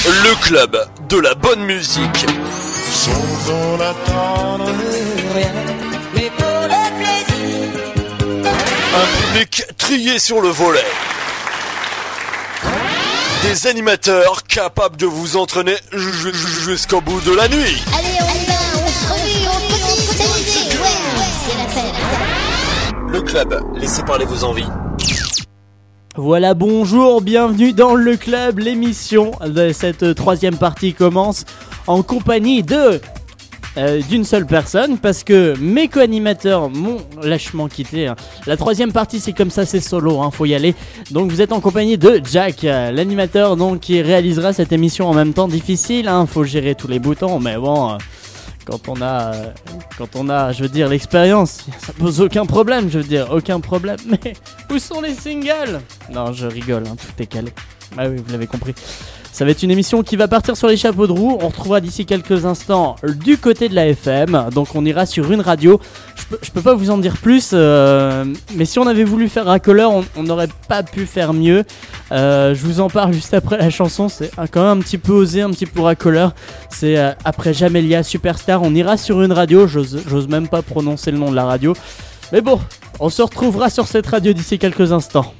Le club de la bonne musique. Sans en attendre rien, mais pour le plaisir. Un public trié sur le volet. Des animateurs capables de vous entraîner jusqu'au bout de la nuit. Allez, on y va, on se revue, on peut s'amuser. Ouais, c'est la fête. Le club, laissez parler vos envies. Voilà, bonjour, bienvenue dans le club. L'émission de cette troisième partie commence en compagnie d'une seule personne, parce que mes co-animateurs m'ont lâchement quitté. La troisième partie, c'est comme ça, c'est solo, faut y aller. Donc vous êtes en compagnie de Jack, l'animateur donc qui réalisera cette émission en même temps. Difficile, faut gérer tous les boutons, mais bon, quand on a, je veux dire, l'expérience, ça pose aucun problème, aucun problème. Mais où sont les singles? Non, je rigole, tout est calé. Ah oui, vous l'avez compris. Ça va être une émission qui va partir sur les chapeaux de roue. On retrouvera d'ici quelques instants du côté de la FM. Donc on ira sur une radio. Je peux pas vous en dire plus, mais si on avait voulu faire racoleur, on n'aurait pas pu faire mieux. Je vous en parle juste après la chanson. C'est quand même un petit peu osé, un petit peu racoleur. C'est après Jamelia Superstar. On ira sur une radio. J'ose même pas prononcer le nom de la radio. Mais bon, on se retrouvera sur cette radio d'ici quelques instants.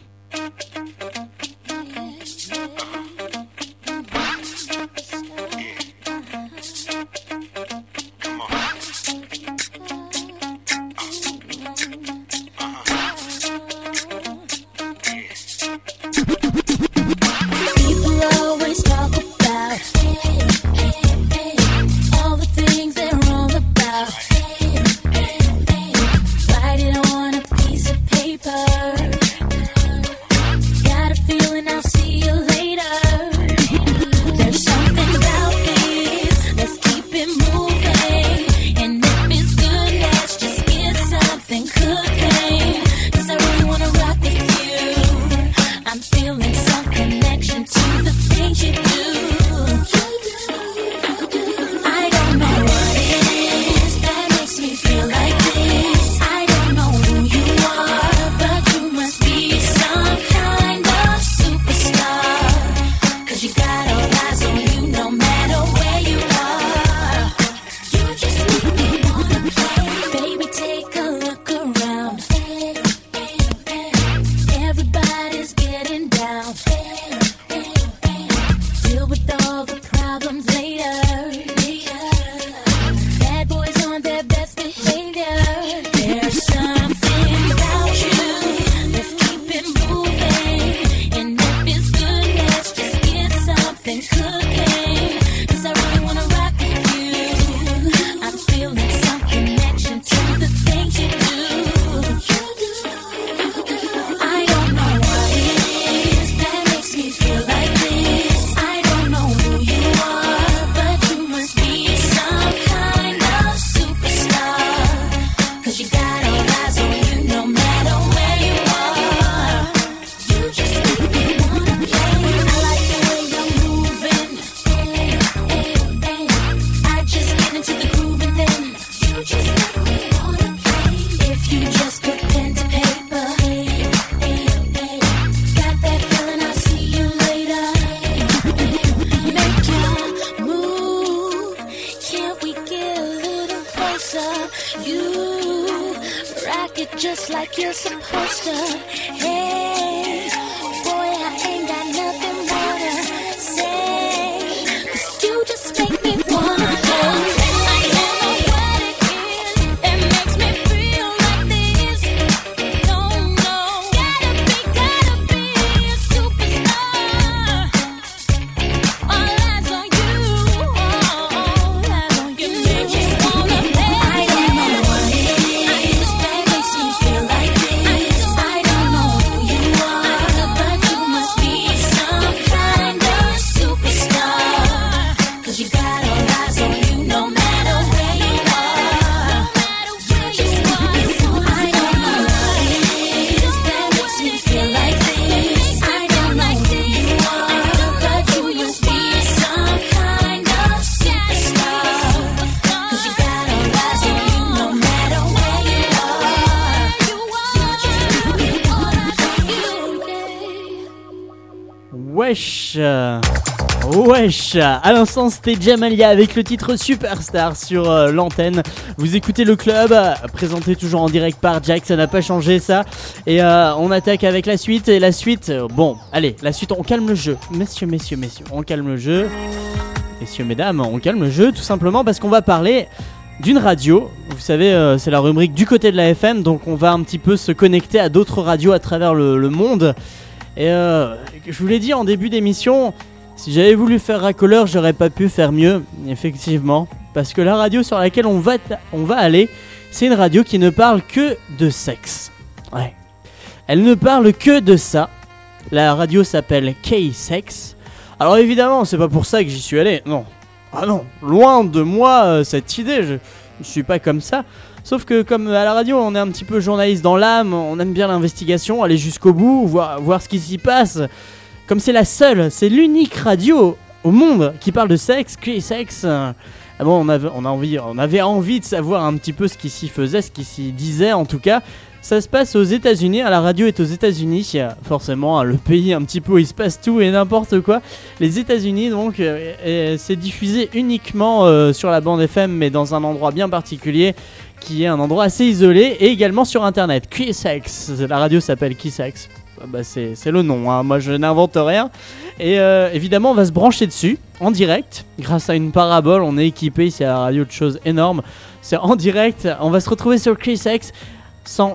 Wesh, Wesh, à l'instant c'était Jamalia avec le titre Superstar sur l'antenne. Vous écoutez le club, présenté toujours en direct par Jack, ça n'a pas changé ça. Et on attaque avec la suite. Et la suite, bon, allez, la suite, on calme le jeu. Messieurs, on calme le jeu. Messieurs, mesdames, on calme le jeu tout simplement parce qu'on va parler d'une radio. Vous savez, c'est la rubrique du côté de la FM, donc on va un petit peu se connecter à d'autres radios à travers le monde. Et je vous l'ai dit en début d'émission, si j'avais voulu faire racoleur, j'aurais pas pu faire mieux, effectivement. Parce que la radio sur laquelle on va aller, c'est une radio qui ne parle que de sexe. Ouais. Elle ne parle que de ça. La radio s'appelle K-Sex. Alors évidemment, c'est pas pour ça que j'y suis allé, non. Ah non, loin de moi cette idée, je suis pas comme ça. Sauf que comme à la radio, on est un petit peu journaliste dans l'âme, on aime bien l'investigation, aller jusqu'au bout, voir ce qui s'y passe. Comme c'est la seule, c'est l'unique radio au monde qui parle de sexe, K-Sex. Bon, on avait envie de savoir un petit peu ce qui s'y faisait, ce qui s'y disait en tout cas. Ça se passe aux États-Unis, la radio est aux États-Unis, forcément le pays un petit peu où il se passe tout et n'importe quoi. Les États-Unis donc, c'est diffusé uniquement sur la bande FM, mais dans un endroit bien particulier, qui est un endroit assez isolé, et également sur internet. K-Sex, la radio s'appelle K-Sex. Bah c'est le nom, hein. Moi je n'invente rien. Et évidemment on va se brancher dessus en direct grâce à une parabole. On est équipé ici à la radio de choses énormes. C'est en direct, on va se retrouver sur K-Sex sans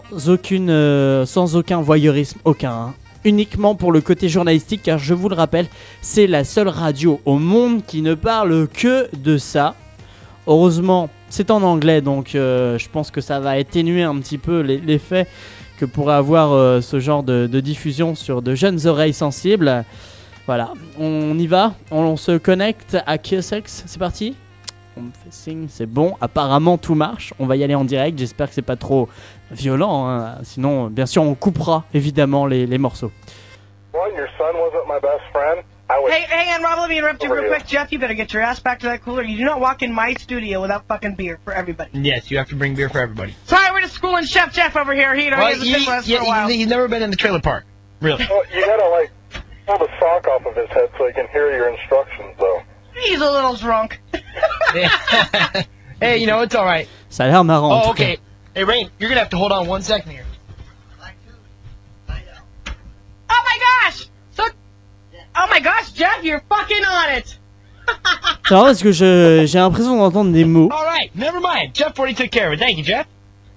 aucun voyeurisme, hein. Uniquement pour le côté journalistique, car je vous le rappelle, c'est la seule radio au monde qui ne parle que de ça. Heureusement c'est en anglais, donc je pense que ça va atténuer un petit peu l'effet que pourrait avoir ce genre de diffusion sur de jeunes oreilles sensibles. Voilà, on y va, on se connecte à K-Sex, c'est parti. On me fait signe, c'est bon, apparemment tout marche, on va y aller en direct, j'espère que c'est pas trop violent, hein. Sinon bien sûr on coupera évidemment les morceaux. Well, your son wasn't my best friend. Hey, hang on, Rob, let me interrupt you real quick. Jeff, you better get your ass back to that cooler. You do not walk in my studio without fucking beer for everybody. Yes, you have to bring beer for everybody. Sorry, we're just schooling Chef Jeff over here. He hasn't been with us for a while. He's never been in the trailer park. Really. Well, you gotta, pull the sock off of his head so he can hear your instructions, though. He's a little drunk. Hey, it's all right. Ça a l'air marrant. Oh, okay. Hey, Rain, you're gonna have to hold on 1 second here. Oh my gosh! Oh my gosh, Jeff, you're fucking on it! C'est vrai parce que j'ai l'impression d'entendre des mots. All right, never mind. Jeff already took care of it. Thank you, Jeff.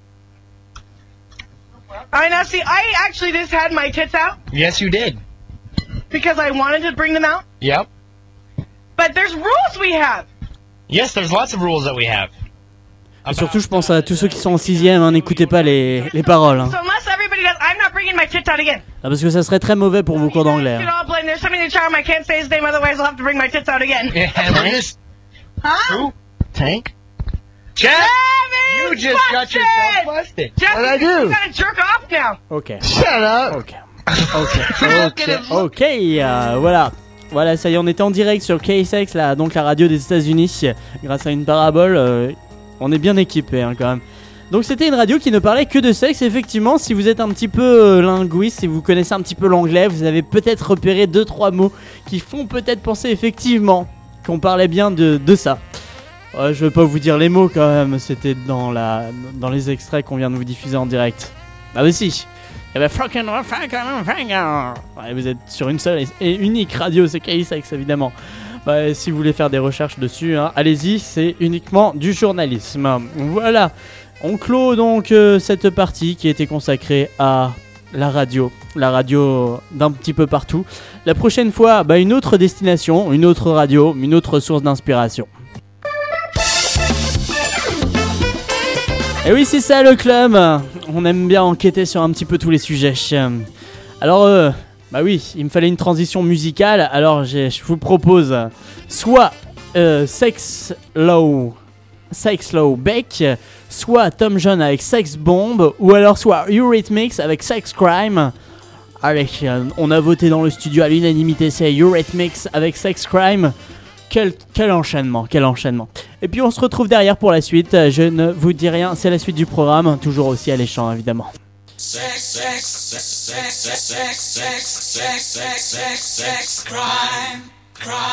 Now see, I actually just had my tits out. Yes, you did. Because I wanted to bring them out. Yep. But there's rules we have. Yes, there's lots of rules that we have. Et surtout, je pense à tous ceux qui sont en 6ème, hein, n'écoutez pas les paroles. Hein. So unless everybody does, I'm not bringing my tits out again. Ah, parce que ça serait très mauvais pour vos cours d'anglais. Hein. There's something in the charm, I can't say his name, otherwise I'll have to bring my tits out again. Yeah, Huh? Who? Tank? Jeff! You just got yourself busted. Jeff, What'd I do? You gotta jerk off now. Ok. Shut up. Ok, voilà, ça y est, on était en direct sur K-Sex, donc la radio des États-Unis, grâce à une parabole. On est bien équipé, hein, quand même. Donc c'était une radio qui ne parlait que de sexe. Effectivement, si vous êtes un petit peu linguiste, si vous connaissez un petit peu l'anglais, vous avez peut-être repéré 2-3 mots qui font peut-être penser effectivement qu'on parlait bien de ça. Je vais pas vous dire les mots quand même, c'était dans les extraits qu'on vient de vous diffuser en direct. Ah bah si. Eh ben, ouais, vous êtes sur une seule et unique radio, c'est K-Sex évidemment. Ouais, si vous voulez faire des recherches dessus, hein, allez-y, c'est uniquement du journalisme. Voilà, on clôt donc cette partie qui était consacrée à la radio d'un petit peu partout. La prochaine fois, une autre destination, une autre radio, une autre source d'inspiration. Et oui, c'est ça le club, on aime bien enquêter sur un petit peu tous les sujets. Alors, oui, il me fallait une transition musicale, alors je vous propose soit Sex Low Beck, soit Tom John avec Sex Bomb, ou alors soit Eurythmics avec Sex Crime. Allez, on a voté dans le studio à l'unanimité, c'est Eurythmics avec Sex Crime. Quel enchaînement. Et puis on se retrouve derrière pour la suite. Je ne vous dis rien, c'est la suite du programme, toujours aussi alléchant évidemment. Sex, crime,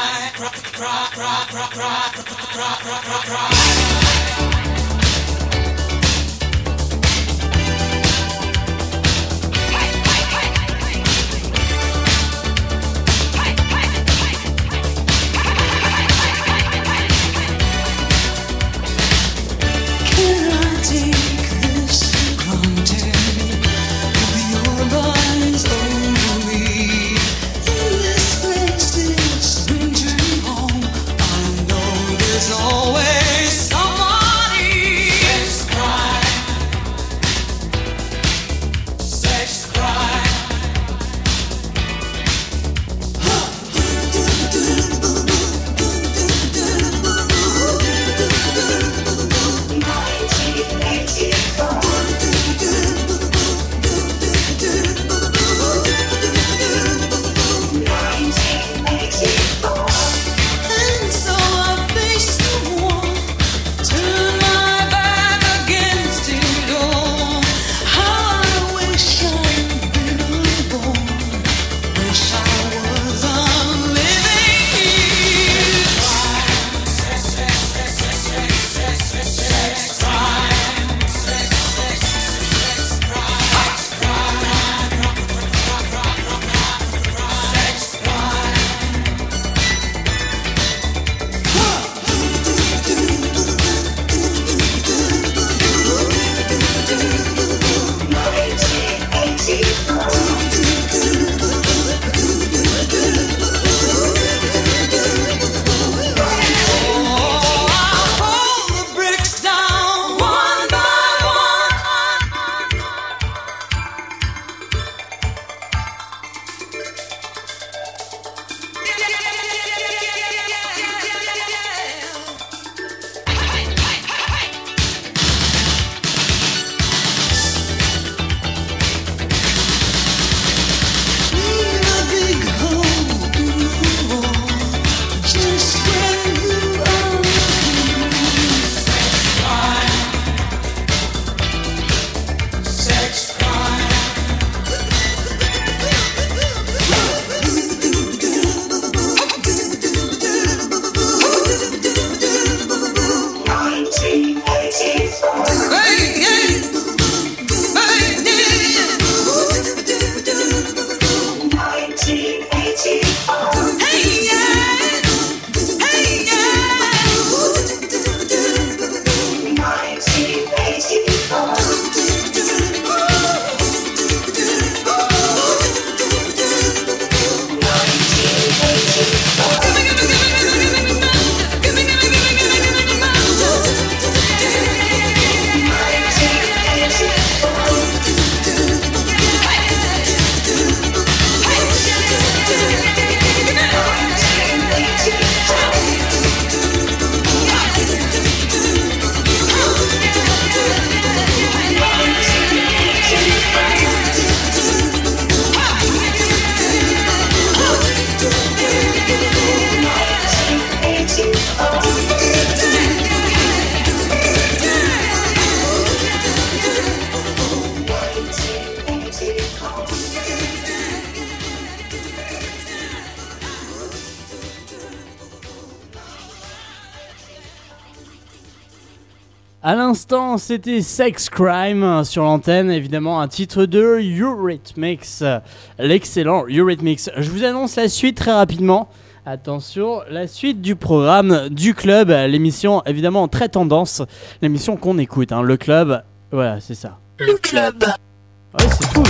À l'instant, c'était Sex Crime sur l'antenne, évidemment un titre de Eurythmics, l'excellent Eurythmics. Je vous annonce la suite très rapidement. Attention, la suite du programme du club, l'émission évidemment très tendance, l'émission qu'on écoute, hein, le club, voilà c'est ça. Le club. Ouais c'est tout,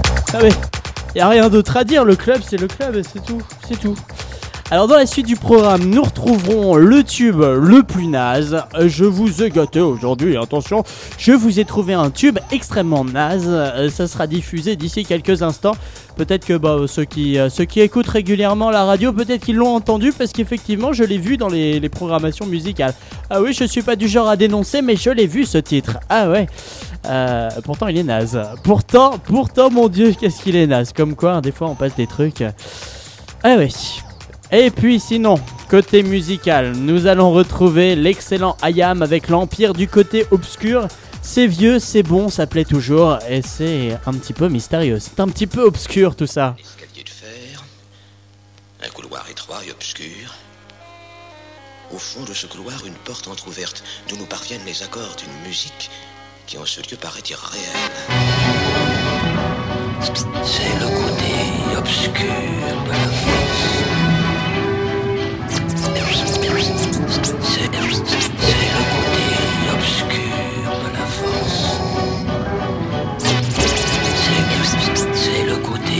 y a rien d'autre à dire, le club c'est le club, c'est tout. Alors dans la suite du programme, nous retrouverons le tube le plus naze. Je vous ai gâté aujourd'hui, attention, je vous ai trouvé un tube extrêmement naze. Ça sera diffusé d'ici quelques instants. Peut-être que ceux qui écoutent régulièrement la radio, peut-être qu'ils l'ont entendu parce qu'effectivement je l'ai vu dans les programmations musicales. Ah oui, je suis pas du genre à dénoncer, mais je l'ai vu ce titre. Ah ouais. Pourtant il est naze. Pourtant mon Dieu, qu'est-ce qu'il est naze. Comme quoi, des fois on passe des trucs. Ah oui. Et puis sinon, côté musical, nous allons retrouver l'excellent IAM avec l'Empire du côté obscur. C'est vieux, c'est bon, ça plaît toujours et c'est un petit peu mystérieux. C'est un petit peu obscur tout ça. Escalier de fer, un couloir étroit et obscur, Au fond de ce couloir, une porte entr'ouverte, d'où nous parviennent les accords d'une musique qui en ce lieu paraît irréelle. C'est le côté obscur de la force. C'est le côté obscur de la force. C'est le côté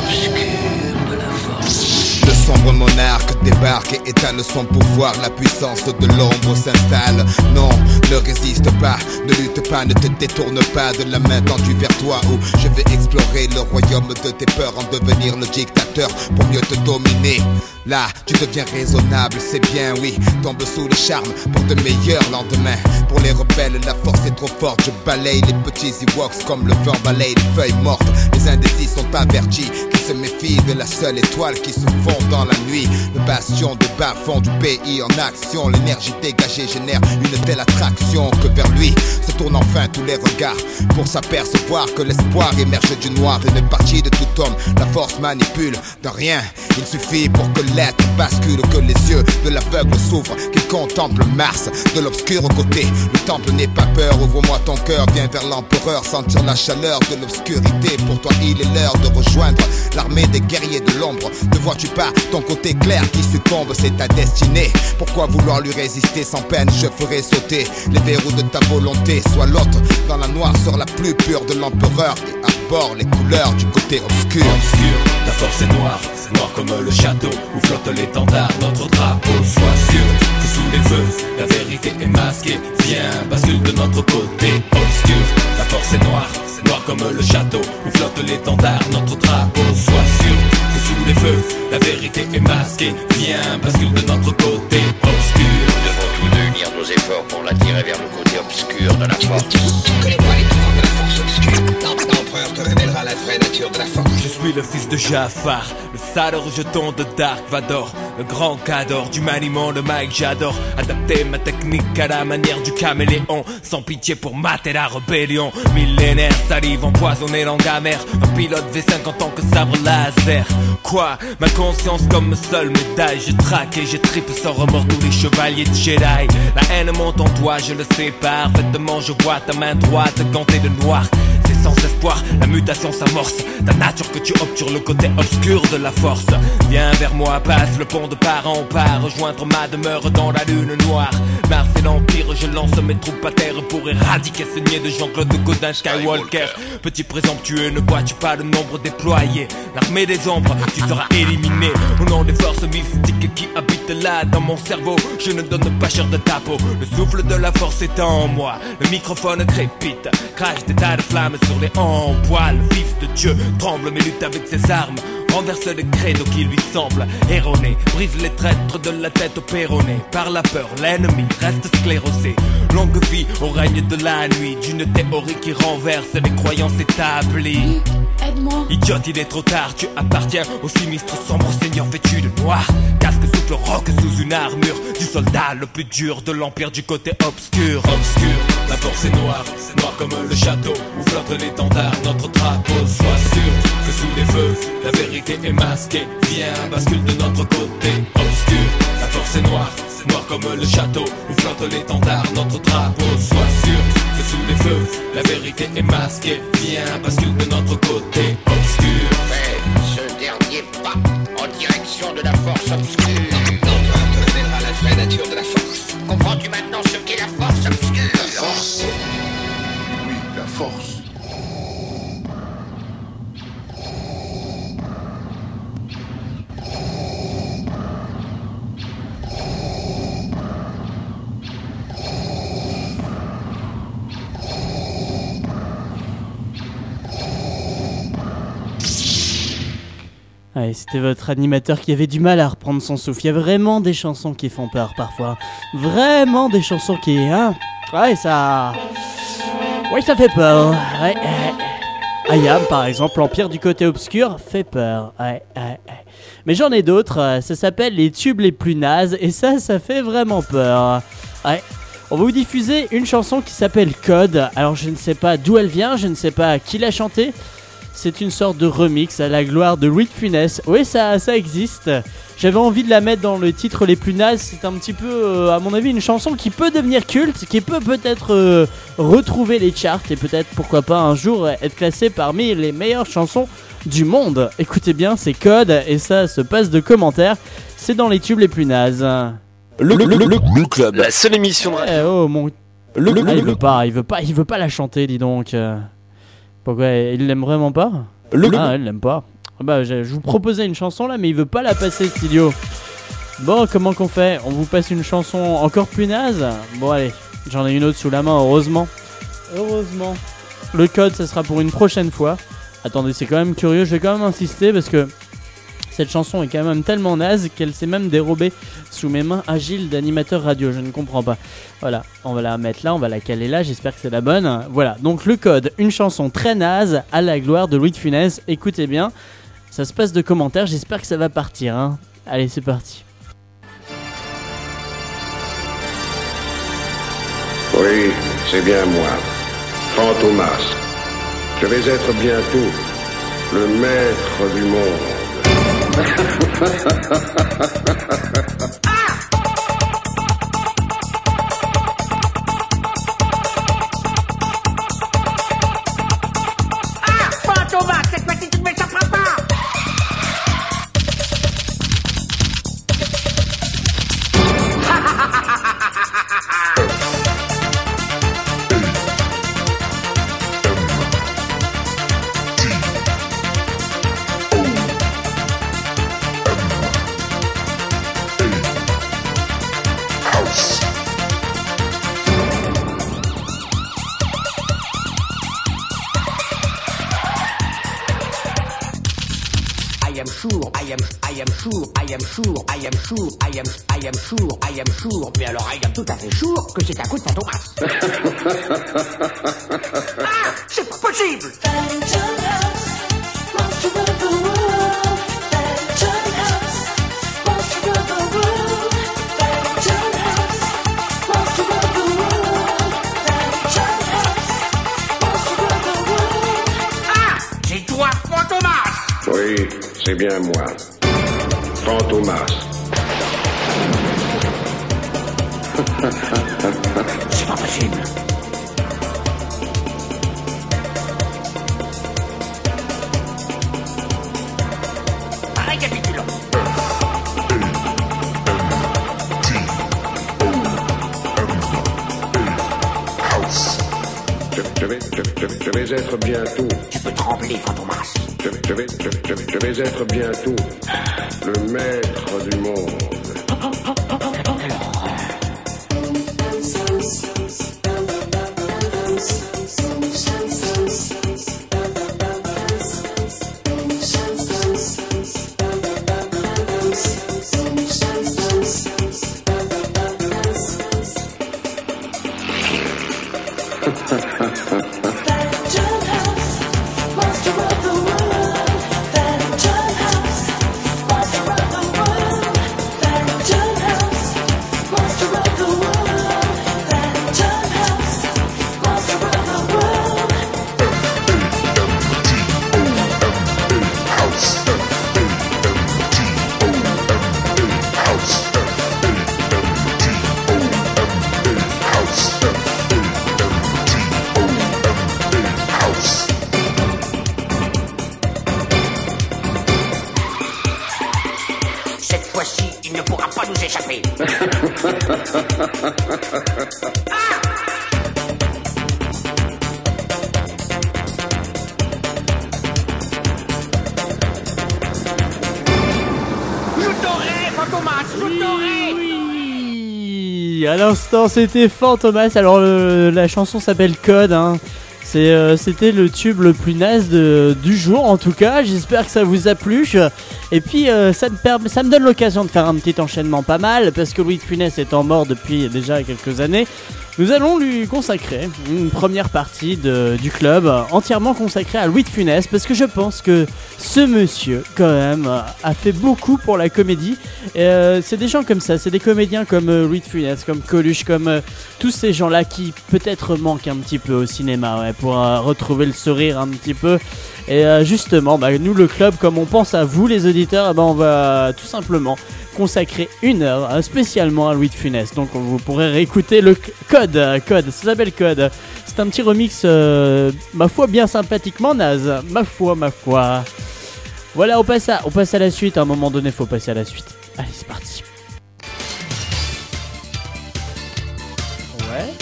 obscur de la force. Le sombre monarque débarque et étale son pouvoir. La puissance de l'ombre s'installe. Non, ne résiste pas, ne lutte pas, ne te détourne pas de la main tendue vers toi. Où je vais explorer le royaume de tes peurs, en devenir le dictateur pour mieux te dominer. Là, tu deviens raisonnable, c'est bien, oui. Tombe sous le charme pour de meilleurs lendemains. Pour les rebelles, la force est trop forte. Je balaye les petits Ewoks comme le vent balaye les feuilles mortes. Les indécis sont avertis, qui se méfient de la seule étoile qui se fond dans la nuit. Le bastion de bas-fond du pays en action. L'énergie dégagée génère une telle attraction que vers lui se tournent enfin tous les regards pour s'apercevoir que l'espoir émerge du noir. Une partie de tout homme, la force manipule de rien. Il suffit pour que l'être bascule, que les yeux de l'aveugle s'ouvrent, qu'il contemple Mars de l'obscur côté. Le temple n'est pas peur, ouvre-moi ton cœur, viens vers l'empereur, sentir la chaleur de l'obscurité. Pour toi il est l'heure de rejoindre l'armée des guerriers de l'ombre. Ne vois-tu pas ton côté clair qui succombe, c'est ta destinée. Pourquoi vouloir lui résister sans peine? Je ferai sauter les verrous de ta volonté. Sois l'autre dans la noirceur la plus pure de l'empereur et arbore les couleurs du côté obscur. Obscur, la force est noire, noir comme le château où flotte l'étendard, notre drapeau. Sois sûr que sous les feux, la vérité est masquée. Viens, bascule de notre côté. Obscur, la force est noire, noir comme le château où flotte l'étendard, notre drapeau. Sois sûr que sous les feux, la vérité est masquée. Viens, bascule de notre côté. Obscur. Nous devons tous deux unir nos efforts pour l'attirer vers le côté obscur de la force. Connais-toi les pouvoirs de la force obscure. L'empereur te révélera la vraie nature de la force. Je suis le fils de Jafar, le sale rejeton de Dark Vador, le grand cador du maniement de Mike. J'adore adapter ma technique à la manière du caméléon, sans pitié pour mater la rébellion. Millénaire, salive empoisonnée, langue amère, un pilote V5 en tant que sabre laser. Quoi? Ma conscience comme seule médaille. Je traque et je tripe sans remords tous les chevaliers de Jedi. La haine monte en toi, je le sais parfaitement. Je vois ta main droite gantée de noir. C'est sans espoir, la mutation s'amorce. Ta nature que tu obtures le côté obscur de la force. Viens vers moi, passe le pont de part en part, rejoindre ma demeure dans la lune noire. Mars et l'Empire, je lance mes troupes à terre pour éradiquer ce niais de Jean-Claude Godin Skywalker. Petit présomptueux, ne vois-tu pas le nombre déployé? L'armée des ombres, tu seras éliminé. Au nom des forces mystiques qui habitent là dans mon cerveau, je ne donne pas cher de ta peau. Le souffle de la force est en moi, le microphone crépite, crache des tas de flammes sur les empois. Le fils de Dieu tremble mais lutte avec ses armes, renverse les credos qui lui semblent erronés, brise les traîtres de la tête au péroné. Par la peur, l'ennemi reste sclérosé. Longue vie au règne de la nuit, d'une théorie qui renverse les croyances établies. Aide-moi. Idiote, il est trop tard, tu appartiens au sinistre sombre seigneur vêtu de noir. Casque souffle roc sous une armure du soldat le plus dur de l'empire du côté obscur. Obscur, la force est noire comme le château où flotte l'étendard, notre drapeau. Sois sûr que sous les feux, la vérité est masquée. Viens, bascule de notre côté. Obscur, la force est noire comme le château où flotte l'étendard, notre drapeau. Sois sûr que sous les feux, la vérité est masquée. Viens, bascule de notre côté. Obscur. Fais ce dernier pas en direction de la force obscure. L'empereur te révélera la vraie nature de la force. Comprends-tu maintenant ce qu'est la force obscure? La force. Oui, la force. Ouais, c'était votre animateur qui avait du mal à reprendre son souffle. Il y a vraiment des chansons qui font peur parfois. Vraiment des chansons qui... Hein, ouais, ça... Ouais, ça fait peur. Ouais, Ayam, par exemple, l'Empire du côté obscur, fait peur. Ouais. Mais j'en ai d'autres. Ça s'appelle les tubes les plus nazes. Et ça fait vraiment peur. Ouais. On va vous diffuser une chanson qui s'appelle Code. Alors, je ne sais pas d'où elle vient. Je ne sais pas qui l'a chantée. C'est une sorte de remix à la gloire de Louis de Funès. Oui, ça existe. J'avais envie de la mettre dans le titre les plus nazes. C'est un petit peu, à mon avis, une chanson qui peut devenir culte, qui peut peut-être retrouver les charts et peut-être, pourquoi pas, un jour être classée parmi les meilleures chansons du monde. Écoutez bien, c'est Code et ça se passe de commentaires. C'est dans les tubes les plus nazes. Le club, la seule émission de radio. Oh mon... il veut pas la chanter, dis donc. Pourquoi, il l'aime vraiment pas? Il l'aime pas. Bah, je vous proposais une chanson là, mais il veut pas la passer, cet idiot. Bon, comment qu'on fait? On vous passe une chanson encore plus naze? Bon, allez, j'en ai une autre sous la main, heureusement. Le Code, ça sera pour une prochaine fois. Attendez, c'est quand même curieux, je vais quand même insister parce que cette chanson est quand même tellement naze qu'elle s'est même dérobée sous mes mains agiles d'animateur radio. Je ne comprends pas. Voilà, on va la mettre là, on va la caler là, j'espère que c'est la bonne. Voilà, donc Le Code, une chanson très naze à la gloire de Louis de Funès. Écoutez bien, ça se passe de commentaires, j'espère que ça va partir. Hein. Allez, c'est parti. Oui, c'est bien moi, Fantomas. Je vais être bientôt le maître du monde. Fantomas, cette fois-ci tu ne m'échapperas pas. I am sure, mais alors I am tout à fait sure que c'est un coup de Fantomas. Ah, c'est pas possible. Ah, c'est toi, Fantomas. Oui, c'est bien moi, Fantomas. C'est pas possible. Récapitulons. Je vais être bientôt. Tu peux trembler, Fantomas. Je vais être bientôt le maître du monde. À l'instant, c'était Fantomas. Alors, la chanson s'appelle Code. Hein. C'était le tube le plus naze du jour, en tout cas. J'espère que ça vous a plu. Et puis, ça me donne l'occasion de faire un petit enchaînement pas mal, parce que Louis de Funès étant mort depuis déjà quelques années, nous allons lui consacrer une première partie du club entièrement consacrée à Louis de Funès, parce que je pense que ce monsieur, quand même, a fait beaucoup pour la comédie. C'est des gens comme ça, c'est des comédiens comme Louis de Funès, comme Coluche, comme tous ces gens-là qui peut-être manquent un petit peu au cinéma, ouais, pour retrouver le sourire un petit peu. Et justement, nous le club, comme on pense à vous les auditeurs, on va tout simplement consacrer 1 heure spécialement à Louis de Funès. Donc vous pourrez réécouter le Code, ça s'appelle Code. C'est un petit remix, ma foi, bien sympathiquement naze. Ma foi. Voilà, on passe à la suite. À un moment donné, faut passer à la suite. Allez, c'est parti. Ouais.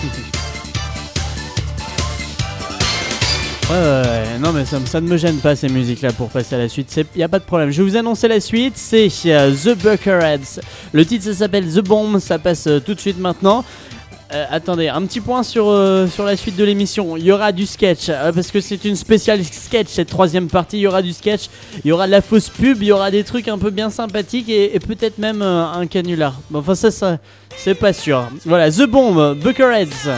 Ouais, non mais ça ne me gêne pas ces musiques-là pour passer à la suite, y a pas de problème. Je vais vous annoncer la suite, c'est The Bucketheads. Le titre ça s'appelle The Bomb, ça passe tout de suite maintenant. Attendez, un petit point sur la suite de l'émission. Il y aura du sketch, parce que c'est une spéciale sketch cette 3e partie. Il y aura du sketch, il y aura de la fausse pub, il y aura des trucs un peu bien sympathiques et peut-être même un canular. Bon, enfin ça c'est pas sûr. Voilà, The Bomb, Bucketheads.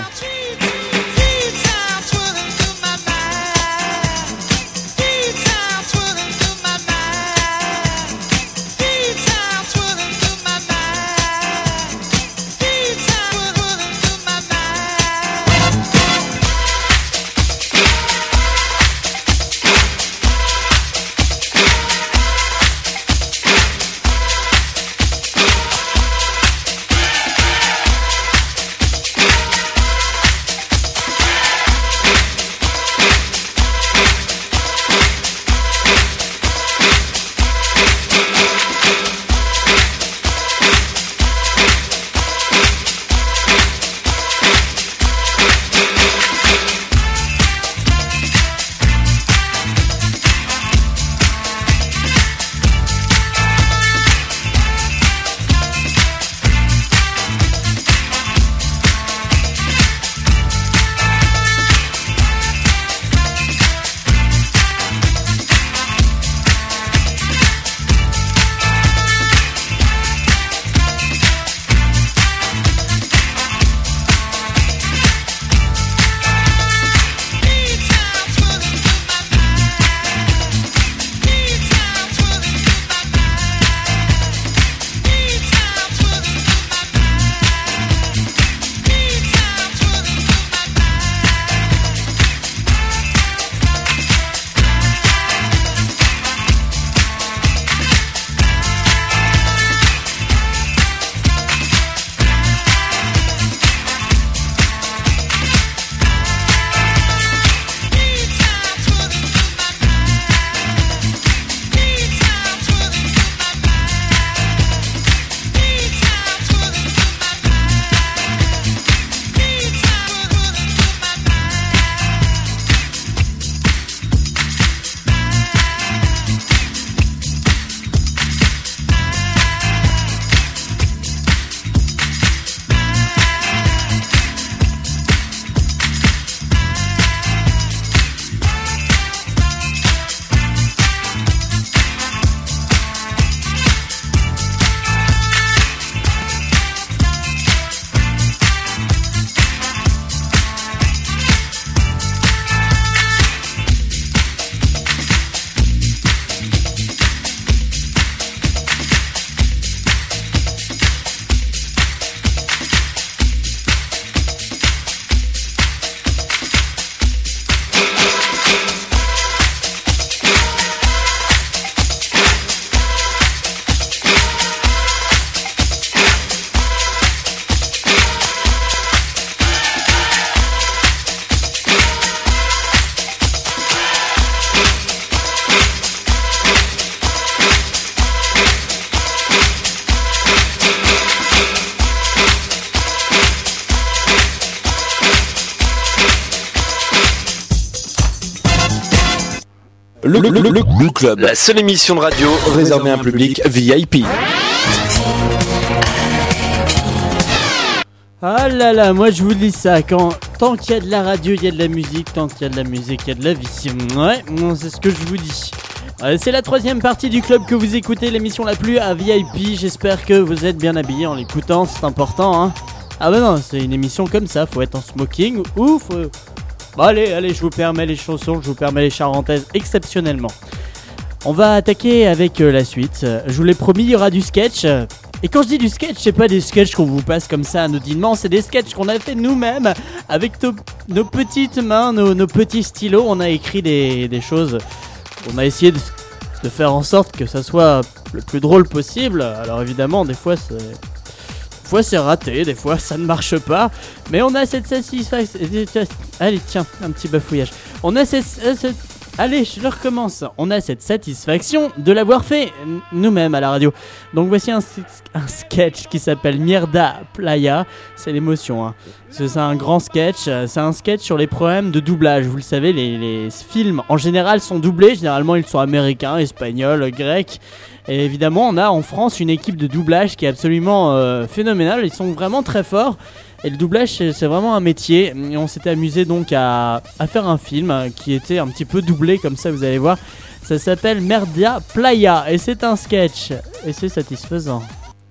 Le Club, la seule émission de radio réservée à un public VIP. Ah là là, moi je vous dis ça, tant qu'il y a de la radio, il y a de la musique, tant qu'il y a de la musique, il y a de la vie. Ouais, c'est ce que je vous dis. C'est la troisième partie du club que vous écoutez, l'émission la plus à VIP. J'espère que vous êtes bien habillés en l'écoutant, c'est important, hein. Ah bah non, c'est une émission comme ça, faut être en smoking ou faut... Bon allez, je vous permets les chansons, je vous permets les charentaises exceptionnellement. On va attaquer avec la suite. Je vous l'ai promis, il y aura du sketch. Et quand je dis du sketch, c'est pas des sketchs qu'on vous passe comme ça anodinement, c'est des sketchs qu'on a fait nous-mêmes avec nos petites mains, nos petits stylos. On a écrit des choses. On a essayé de faire en sorte que ça soit le plus drôle possible. Alors évidemment, des fois c'est raté, des fois ça ne marche pas. Mais on a cette satisfaction. Allez, tiens, un petit bafouillage. On a Allez, je recommence. On a cette satisfaction de l'avoir fait nous-mêmes à la radio. Donc voici un sketch qui s'appelle Mierda Playa. C'est l'émotion, hein. C'est un grand sketch. C'est un sketch sur les problèmes de doublage. Vous le savez, les films en général sont doublés. Généralement, ils sont américains, espagnols, grecs. Et évidemment, on a en France une équipe de doublage qui est absolument phénoménale. Ils sont vraiment très forts. Et le doublage, c'est vraiment un métier. Et on s'était amusé donc à faire un film qui était un petit peu doublé, comme ça vous allez voir. Ça s'appelle Mierda Playa et c'est un sketch. Et c'est satisfaisant.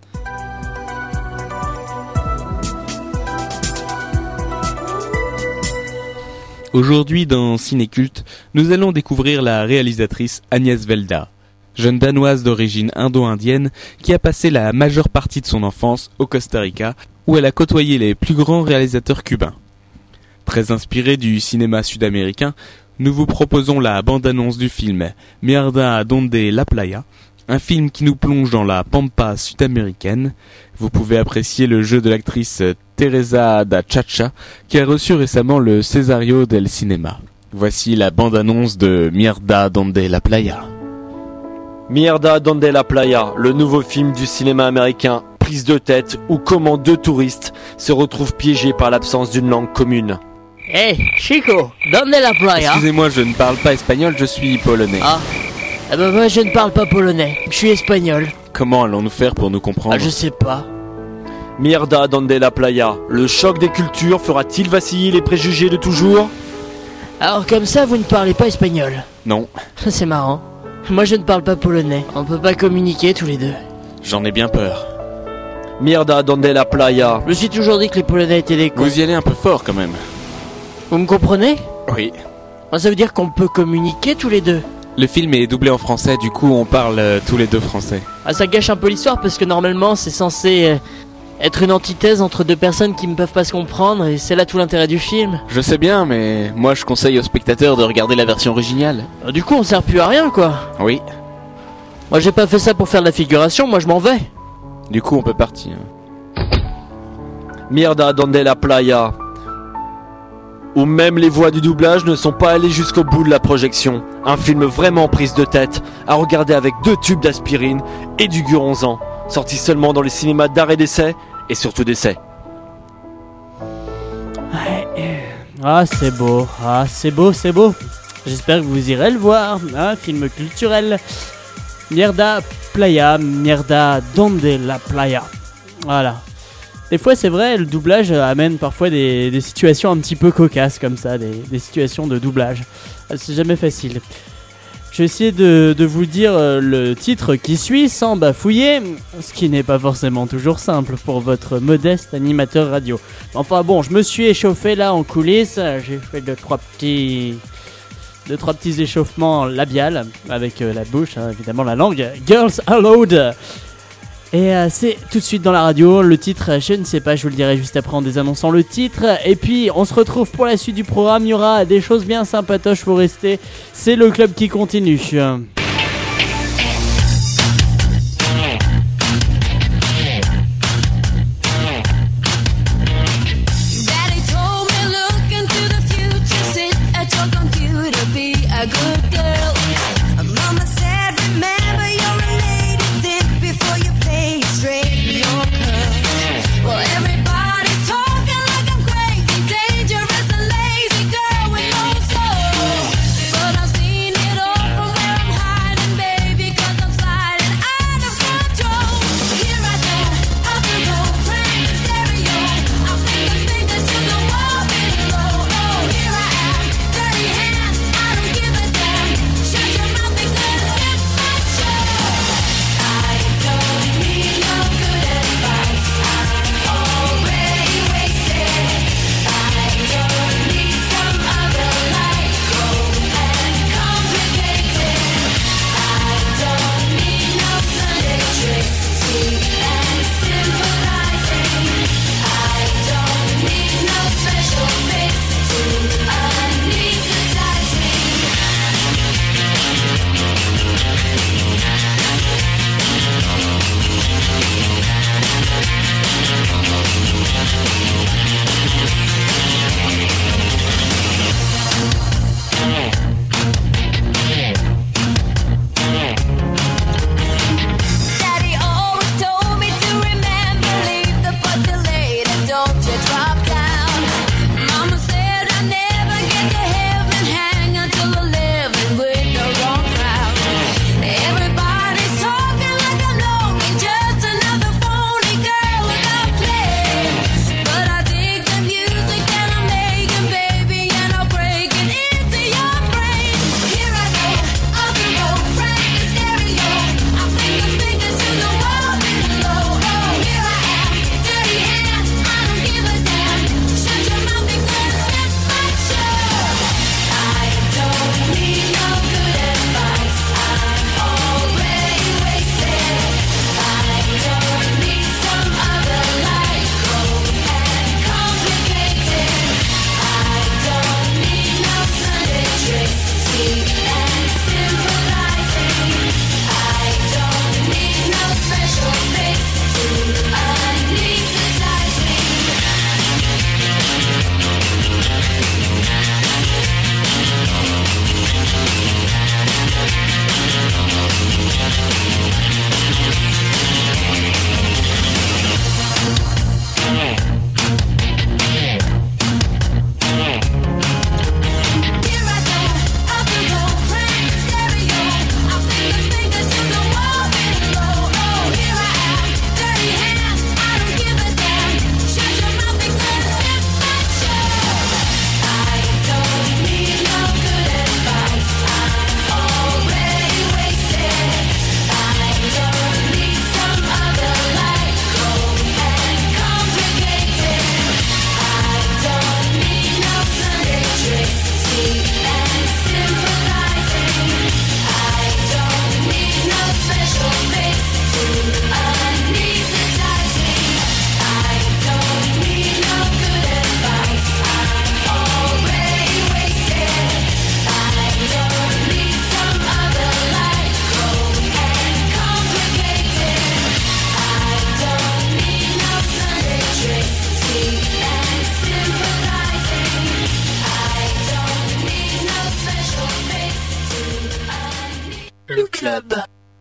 Aujourd'hui dans Cinéculte, nous allons découvrir la réalisatrice Agnès Velda, jeune danoise d'origine indo-indienne qui a passé la majeure partie de son enfance au Costa Rica, où elle a côtoyé les plus grands réalisateurs cubains. Très inspirée du cinéma sud-américain, nous vous proposons la bande-annonce du film Mierda Donde la Playa, un film qui nous plonge dans la pampa sud-américaine. Vous pouvez apprécier le jeu de l'actrice Teresa da Chacha, qui a reçu récemment le Cesario del Cinema. Voici la bande-annonce de Mierda Donde la Playa. Mierda Donde la Playa, le nouveau film du cinéma américain, prise de tête ou comment deux touristes se retrouvent piégés par l'absence d'une langue commune. Hey, Chico, donde la playa? Excusez-moi, je ne parle pas espagnol, je suis polonais. Ah, eh ben moi je ne parle pas polonais, je suis espagnol. Comment allons-nous faire pour nous comprendre? Ah, je sais pas. Mierda Donde la Playa, le choc des cultures fera-t-il vaciller les préjugés de toujours? Alors comme ça, vous ne parlez pas espagnol? Non. C'est marrant. Moi je ne parle pas polonais, on peut pas communiquer tous les deux. J'en ai bien peur. Mierda Donde la Playa. Je me suis toujours dit que les polonais étaient des cons. Vous y allez un peu fort quand même. Vous me comprenez? Oui. Ça veut dire qu'on peut communiquer tous les deux. Le film est doublé en français, du coup on parle tous les deux français. Ah, ça gâche un peu l'histoire parce que normalement c'est censé être une antithèse entre deux personnes qui ne peuvent pas se comprendre et c'est là tout l'intérêt du film. Je sais bien, mais moi je conseille aux spectateurs de regarder la version originale. Du coup on sert plus à rien quoi. Oui. Moi j'ai pas fait ça pour faire de la figuration, moi je m'en vais. Du coup on peut partir. Mierda Donde la Playa, où même les voix du doublage ne sont pas allées jusqu'au bout de la projection. Un film vraiment prise de tête, à regarder avec 2 tubes d'aspirine et du guronzan, sorti seulement dans les cinémas d'art et d'essai, et surtout d'essai. Ah c'est beau, c'est beau. J'espère que vous irez le voir, un film culturel. Mierda Playa, Mierda Donde la Playa. Voilà. Des fois c'est vrai, le doublage amène parfois des situations un petit peu cocasses comme ça, des situations de doublage. C'est jamais facile. Je vais essayer de vous dire le titre qui suit sans bafouiller, ce qui n'est pas forcément toujours simple pour votre modeste animateur radio. Enfin bon, je me suis échauffé là en coulisses, j'ai fait 2-3 petits échauffements labiales avec la bouche, hein, évidemment la langue. Girls Aloud. Et c'est tout de suite dans la radio, le titre, je ne sais pas, je vous le dirai juste après en désannonçant le titre. Et puis on se retrouve pour la suite du programme, il y aura des choses bien sympatoches pour rester. C'est le club qui continue. But I've seen it all from where I'm high. club.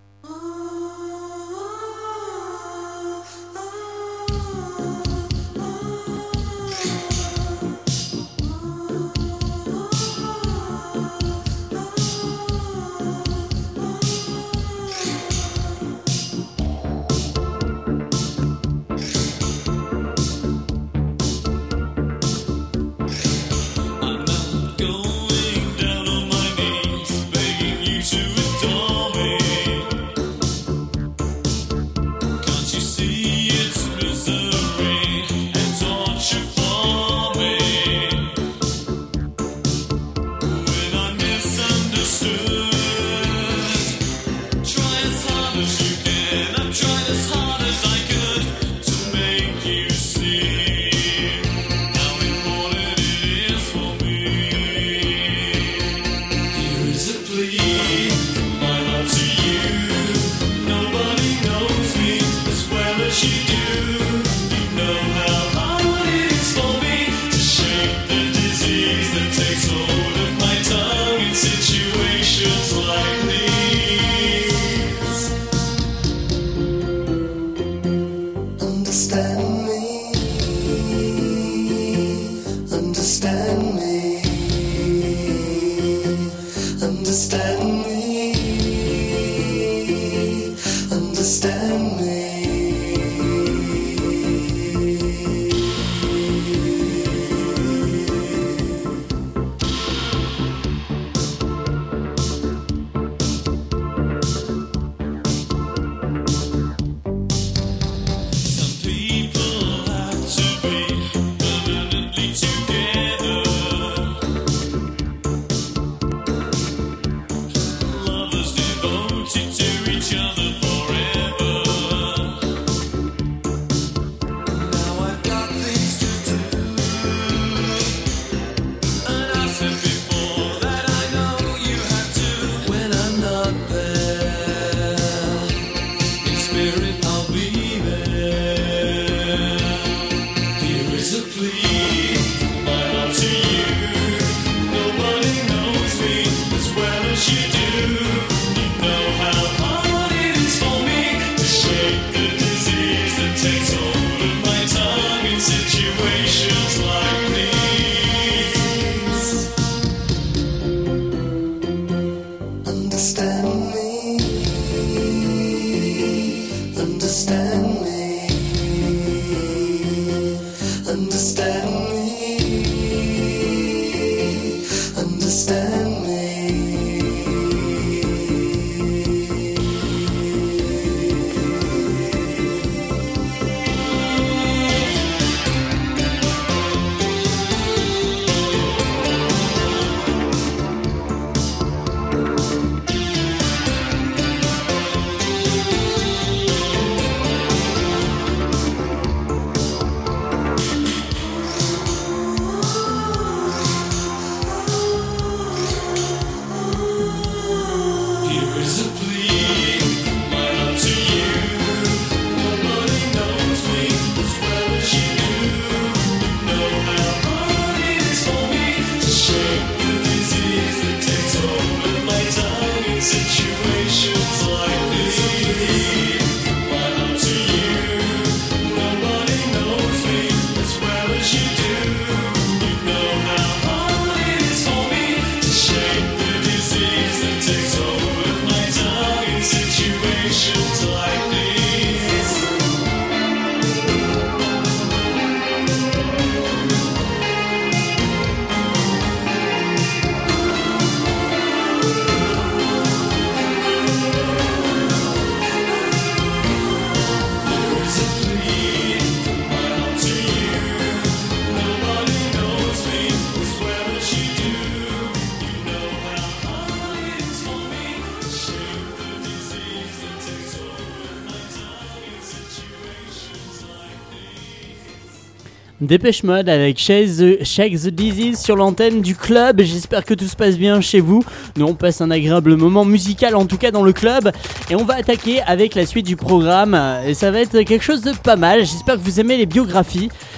Dépêche Mode avec Shake the Disease sur l'antenne du club. J'espère que tout se passe bien chez vous. Nous on passe un agréable moment musical en tout cas dans le club. Et on va attaquer avec la suite du programme. Et ça va être quelque chose de pas mal. J'espère que vous aimez les biographies.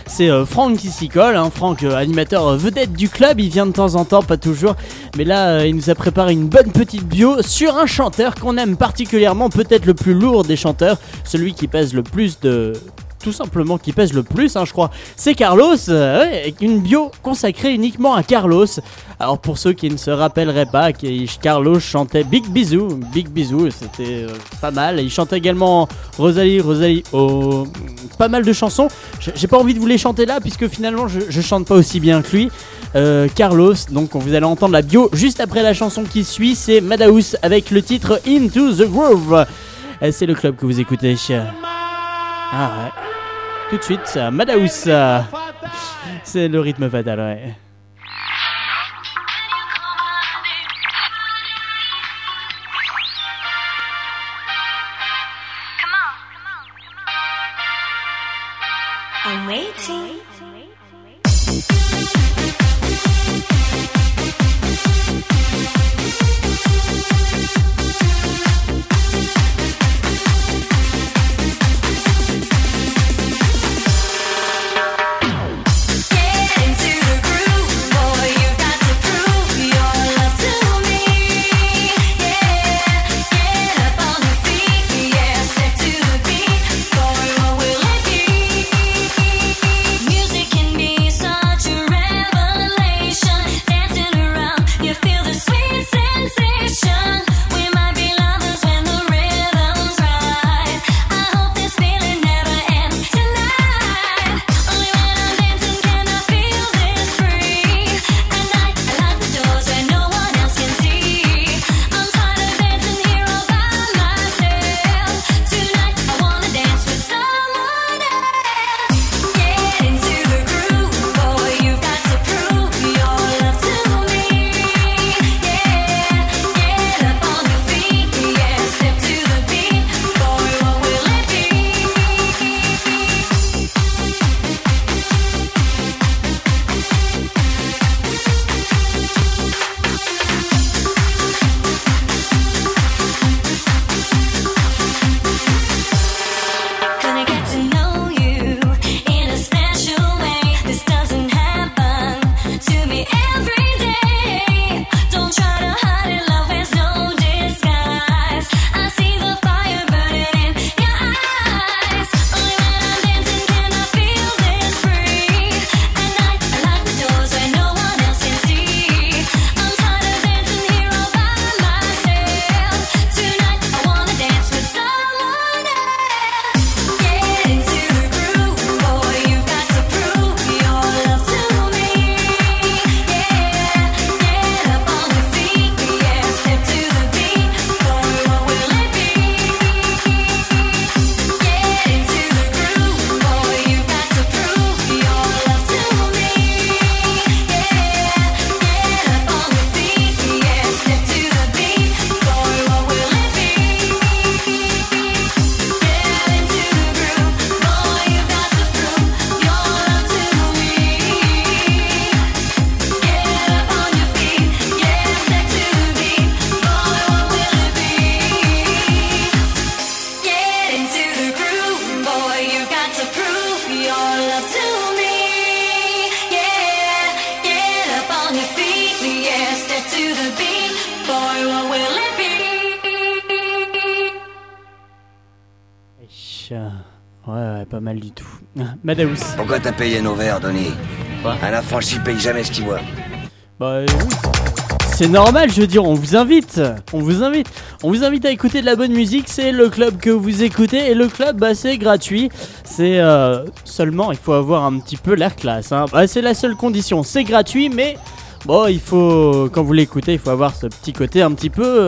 c'est Franck qui s'y colle, hein. Franck, animateur vedette du club, il vient de temps en temps, pas toujours, mais là il nous a préparé une bonne petite bio sur un chanteur qu'on aime particulièrement, peut-être le plus lourd des chanteurs, celui qui pèse le plus tout simplement qui pèse le plus, hein, je crois. C'est Carlos, une bio consacrée uniquement à Carlos. Alors pour ceux qui ne se rappelleraient pas, Carlos chantait Big Bisou, c'était pas mal. Il chantait également Rosalie, oh, pas mal de chansons. J'ai pas envie de vous les chanter là, puisque finalement je chante pas aussi bien que lui. Carlos, donc vous allez entendre la bio juste après la chanson qui suit, c'est Madhouse avec le titre Into the Groove. C'est le club que vous écoutez. Ah ouais. Tout de suite, Madhouse. C'est le rythme fatal, ouais. I'm waiting. Ouais, pas mal du tout. Madhouse. Pourquoi t'as payé nos verres, Donny? Quoi? Un affranchi paye jamais ce qu'il voit. Bah oui. C'est normal, je veux dire, on vous invite à écouter de la bonne musique, c'est le club que vous écoutez, et le club, bah c'est gratuit, c'est seulement, il faut avoir un petit peu l'air classe, hein. Bah, c'est la seule condition, c'est gratuit, mais bon, il faut, quand vous l'écoutez, il faut avoir ce petit côté un petit peu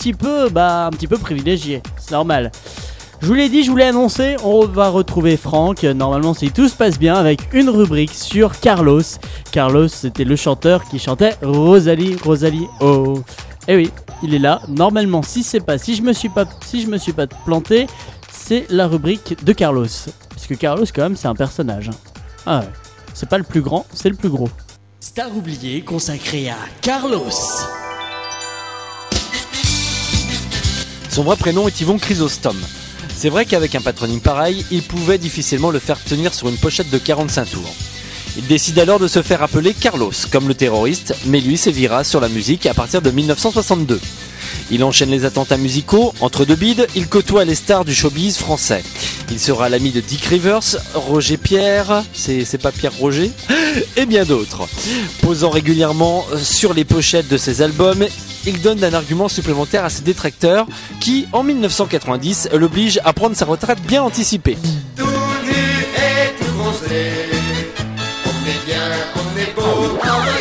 privilégié, c'est normal. Je vous l'ai dit, je vous l'ai annoncé, on va retrouver Franck, normalement si tout se passe bien, avec une rubrique sur Carlos. Carlos, c'était le chanteur qui chantait Rosalie, oh. Eh oui, il est là, normalement si je me suis pas planté, c'est la rubrique de Carlos. Parce que Carlos quand même c'est un personnage. Ah ouais, c'est pas le plus grand, c'est le plus gros. Star oublié consacré à Carlos. Son vrai prénom est Yvon Chrysostome. C'est vrai qu'avec un patronyme pareil, il pouvait difficilement le faire tenir sur une pochette de 45 tours. Il décide alors de se faire appeler Carlos, comme le terroriste, mais lui sévira sur la musique à partir de 1962. Il enchaîne les attentats musicaux, entre deux bides, il côtoie les stars du showbiz français. Il sera l'ami de Dick Rivers, Roger Pierre, c'est pas Pierre Roger, et bien d'autres. Posant régulièrement sur les pochettes de ses albums, il donne un argument supplémentaire à ses détracteurs qui, en 1990, l'oblige à prendre sa retraite bien anticipée. Tout nu et tout bronzé, on est bien, on est beau,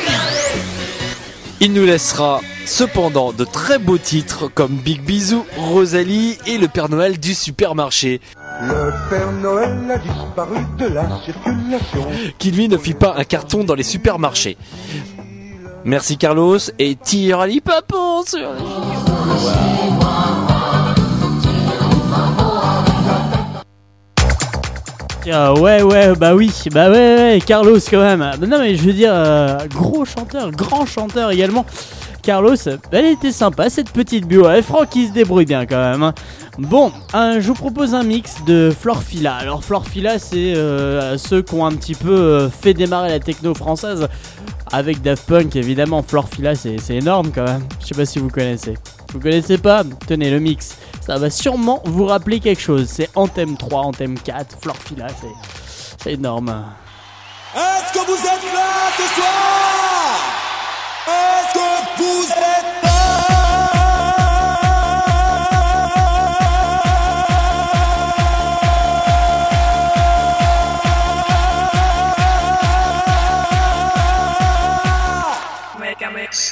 Il nous laissera cependant de très beaux titres comme Big Bisou, Rosalie et le Père Noël du supermarché. Le Père Noël a disparu de la circulation. Qui lui ne fit pas un carton dans les supermarchés. Merci Carlos et tire à l'hippopon sur les ouais, Carlos quand même. Non mais je veux dire, gros chanteur, grand chanteur également. Carlos, elle était sympa cette petite bio. Et Franck il se débrouille bien quand même. Hein. Bon, je vous propose un mix de Florfila. Alors Florfila, c'est ceux qui ont un petit peu fait démarrer la techno française avec Daft Punk évidemment. Florfila, c'est énorme quand même. Je sais pas si vous connaissez. Vous connaissez pas? Tenez le mix. Ça va sûrement vous rappeler quelque chose. C'est Anthem 3, Anthem 4, Florfila, c'est énorme. Est-ce que vous êtes là ce soir? Est-ce que vous êtes là? Make a mix.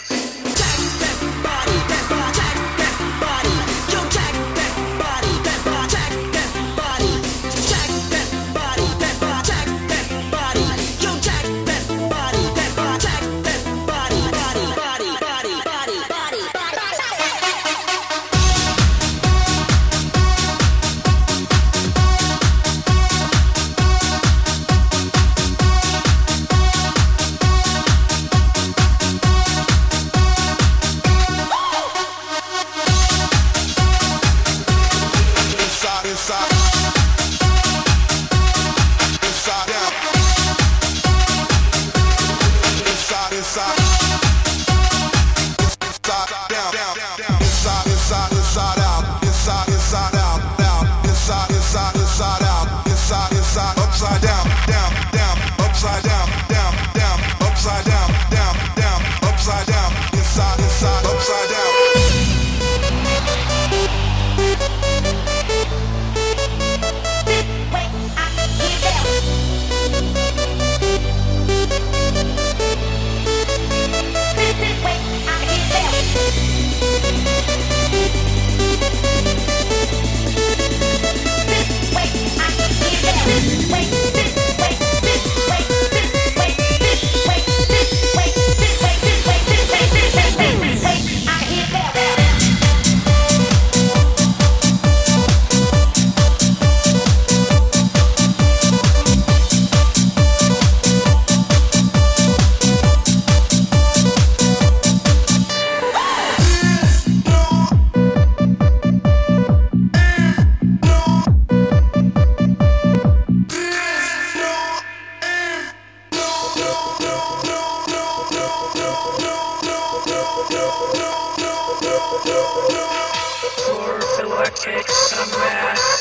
kick some ass.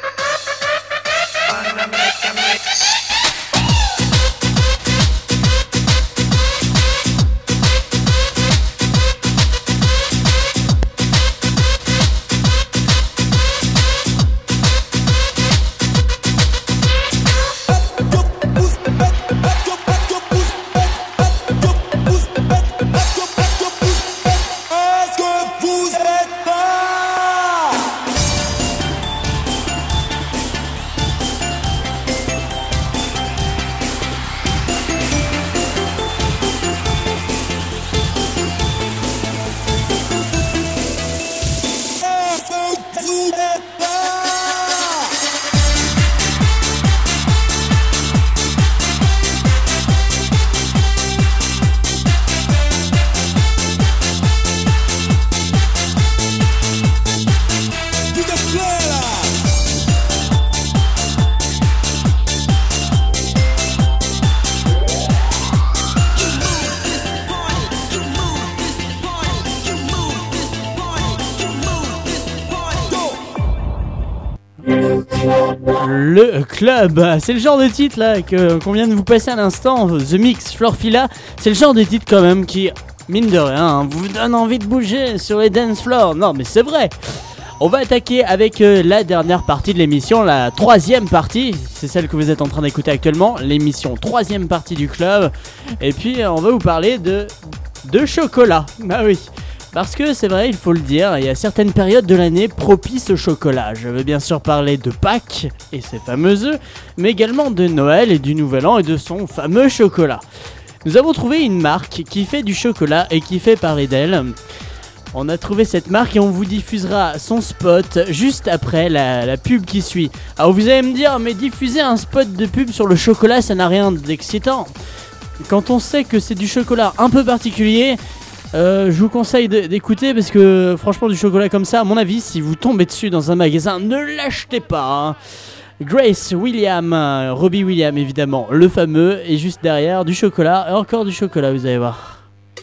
Wanna make a mix. le club. C'est le genre de titre là qu'on vient de vous passer à l'instant, The Mix, Florfila. C'est le genre de titre quand même qui, mine de rien, vous donne envie de bouger sur les dance floors. Non mais c'est vrai. On va attaquer avec la dernière partie de l'émission, la troisième partie. C'est celle que vous êtes en train d'écouter actuellement, l'émission troisième partie du club. Et puis on va vous parler de chocolat. Bah oui. Parce que c'est vrai, il faut le dire, il y a certaines périodes de l'année propices au chocolat. Je veux bien sûr parler de Pâques et ses fameux œufs, mais également de Noël et du Nouvel An et de son fameux chocolat. Nous avons trouvé une marque qui fait du chocolat et qui fait parler d'elle. On a trouvé cette marque et on vous diffusera son spot juste après la pub qui suit. Alors vous allez me dire, mais diffuser un spot de pub sur le chocolat, ça n'a rien d'excitant. Quand on sait que c'est du chocolat un peu particulier... je vous conseille d'écouter parce que franchement du chocolat comme ça, à mon avis, si vous tombez dessus dans un magasin, ne l'achetez pas hein. Grace William, Robbie Williams évidemment, le fameux, et juste derrière du chocolat, et encore du chocolat, vous allez voir.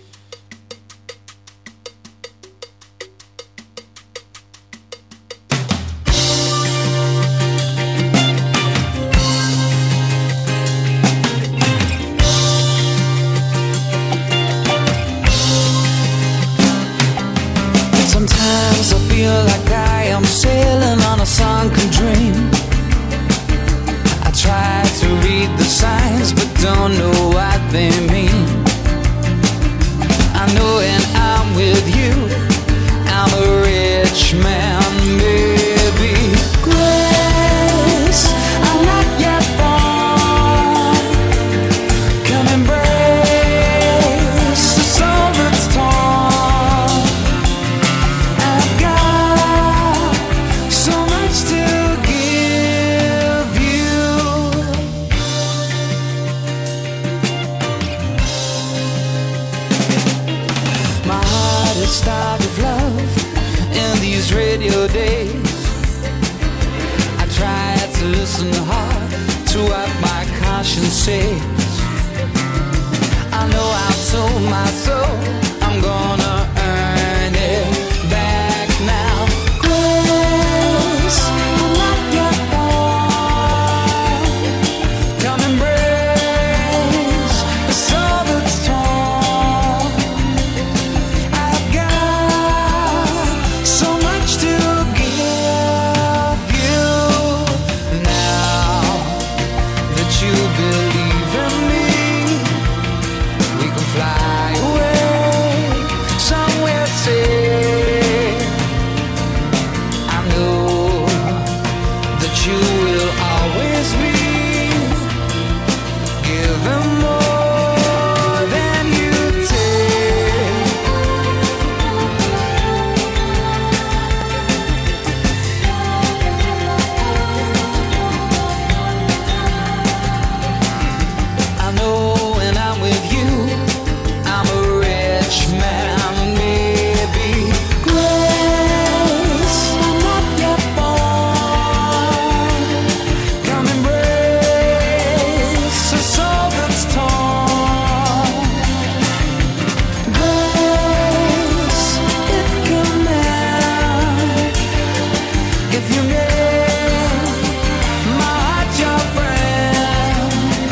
Sometimes I feel like I am sailing on a sunken dream. I try to read the signs but don't know what they mean. I know when I'm with you, I'm a rich man, maybe. Grace, I'm not yet born. Come embrace the soul that's torn. I've got so much to give you. My heart is starved of love in these radio days. I try to listen hard to what my conscience says. I know I've sold my soul, I'm gonna earn it back now. Grace, I'm not yet born. Come embrace the soul that's torn. I've got so much to give you. Now that you believe in me, we can fly away somewhere safe. I know that you will always be giving more than you take. I know when I'm with you, I'm a rich man, maybe. Grace, I'm not yet born. Come embrace the soul that's torn. Grace, it can melt if you make my heart your friend.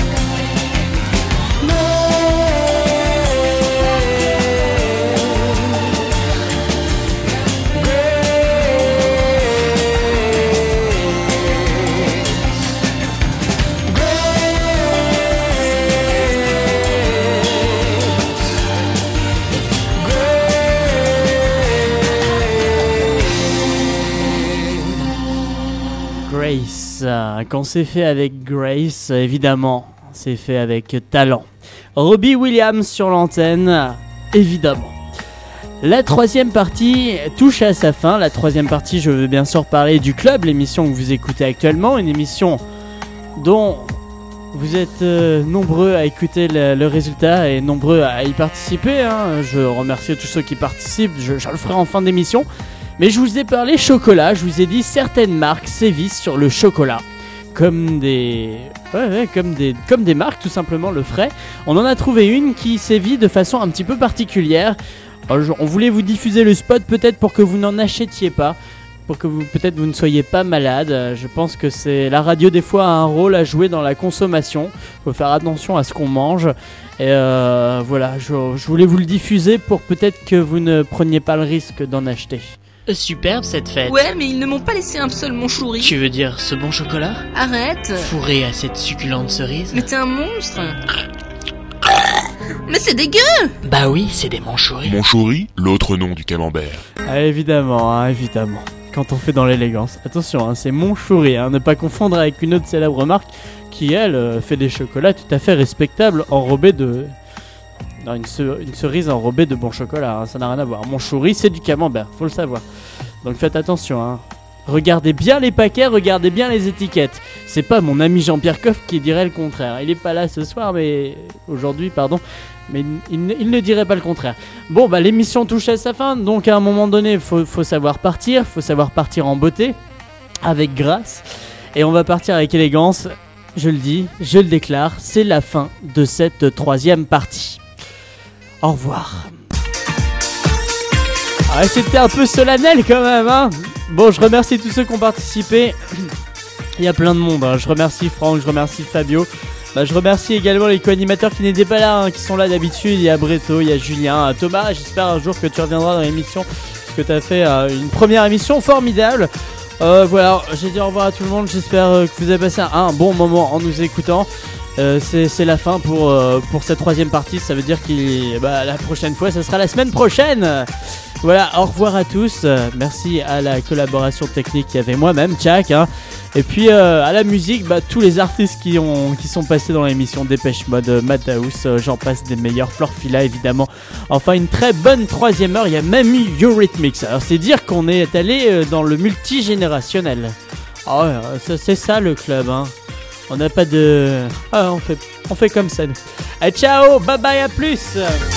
Grace, quand c'est fait avec Grace, évidemment, c'est fait avec talent. Robbie Williams sur l'antenne, évidemment. La troisième partie touche à sa fin. La troisième partie, je veux bien sûr parler du club, l'émission que vous écoutez actuellement, une émission dont vous êtes nombreux à écouter le résultat et nombreux à y participer. Hein. Je remercie tous ceux qui participent, je le ferai en fin d'émission. Mais je vous ai parlé chocolat, je vous ai dit certaines marques sévissent sur le chocolat. Comme des marques tout simplement le feraient. On en a trouvé une qui sévit de façon un petit peu particulière. On voulait vous diffuser le spot peut-être pour que vous n'en achetiez pas. pour que peut-être vous ne soyez pas malade. Je pense que la radio des fois a un rôle à jouer dans la consommation. Il faut faire attention à ce qu'on mange. Et voilà, je voulais vous le diffuser pour peut-être que vous ne preniez pas le risque d'en acheter. Superbe cette fête. Ouais, mais ils ne m'ont pas laissé un seul monchouri. Tu veux dire ce bon chocolat? Arrête. Fourré à cette succulente cerise. Mais t'es un monstre. Mais c'est dégueu. Bah oui, c'est des monchouris. Monchouris, l'autre nom du camembert. Ah, évidemment, évidemment. Quand on fait dans l'élégance. Attention, c'est monchouris, ne pas confondre avec une autre célèbre marque qui, elle, fait des chocolats tout à fait respectables enrobés de... Non, une cerise enrobée de bon chocolat, ça n'a rien à voir. Monchouris, c'est du camembert, faut le savoir. Donc faites attention, Regardez bien les paquets, regardez bien les étiquettes. C'est pas mon ami Jean-Pierre Coff qui dirait le contraire. Il est pas là ce soir, mais... Aujourd'hui, pardon. Mais il ne dirait pas le contraire. Bon, l'émission touche à sa fin, donc à un moment donné, faut savoir partir en beauté, avec grâce. Et on va partir avec élégance. Je le dis, je le déclare, c'est la fin de cette 3e partie. Au revoir. Ah, c'était un peu solennel quand même, Bon, je remercie tous ceux qui ont participé. Il y a plein de monde, Je remercie Franck, je remercie Fabio. Je remercie également les co-animateurs qui n'étaient pas là, qui sont là d'habitude. Il y a Breto, il y a Julien, Thomas. J'espère un jour que tu reviendras dans l'émission, parce que tu as fait une première émission formidable. Voilà, j'ai dit au revoir à tout le monde. J'espère que vous avez passé un bon moment en nous écoutant. C'est la fin pour cette 3e partie. Ça veut dire que la prochaine fois, ça sera la semaine prochaine. Voilà, au revoir à tous. Merci à la collaboration technique qu'il y avait moi-même, Tchak. Et puis à la musique, tous les artistes qui sont passés dans l'émission, Dépêche Mode, Madhouse, j'en passe des meilleurs, Florfila évidemment. Enfin, une très bonne 3e heure. Il y a même eu Eurythmics. Alors c'est dire qu'on est allé dans le multigénérationnel. Ah ouais, c'est ça le club, On n'a pas de... on fait comme ça nous. Ciao, bye bye, à plus.